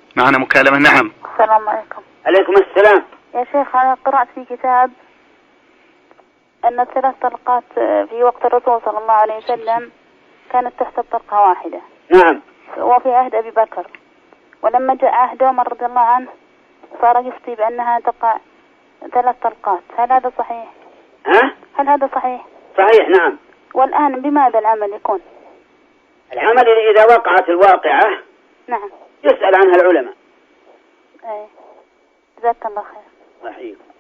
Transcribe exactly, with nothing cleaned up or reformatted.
معنا مكالمة. نعم. السلام عليكم. عليكم السلام. يا شيخ، أنا قرأت في كتاب أن الثلاث طلقات في وقت الرسول صلى الله عليه وسلم كانت تحسب طلقة واحدة. نعم. وفي عهد أبي بكر، ولما جاء عهد عمر رضي الله عنه صار يفتي بأنها تقع ثلاث طلقات. هل هذا صحيح؟ ها؟ هل هذا صحيح؟ صحيح نعم. والآن بماذا العمل يكون؟ العمل إذا وقعت الواقعة نعم يسأل عنها العلماء. ايه، جزاك الله خير. صحيح.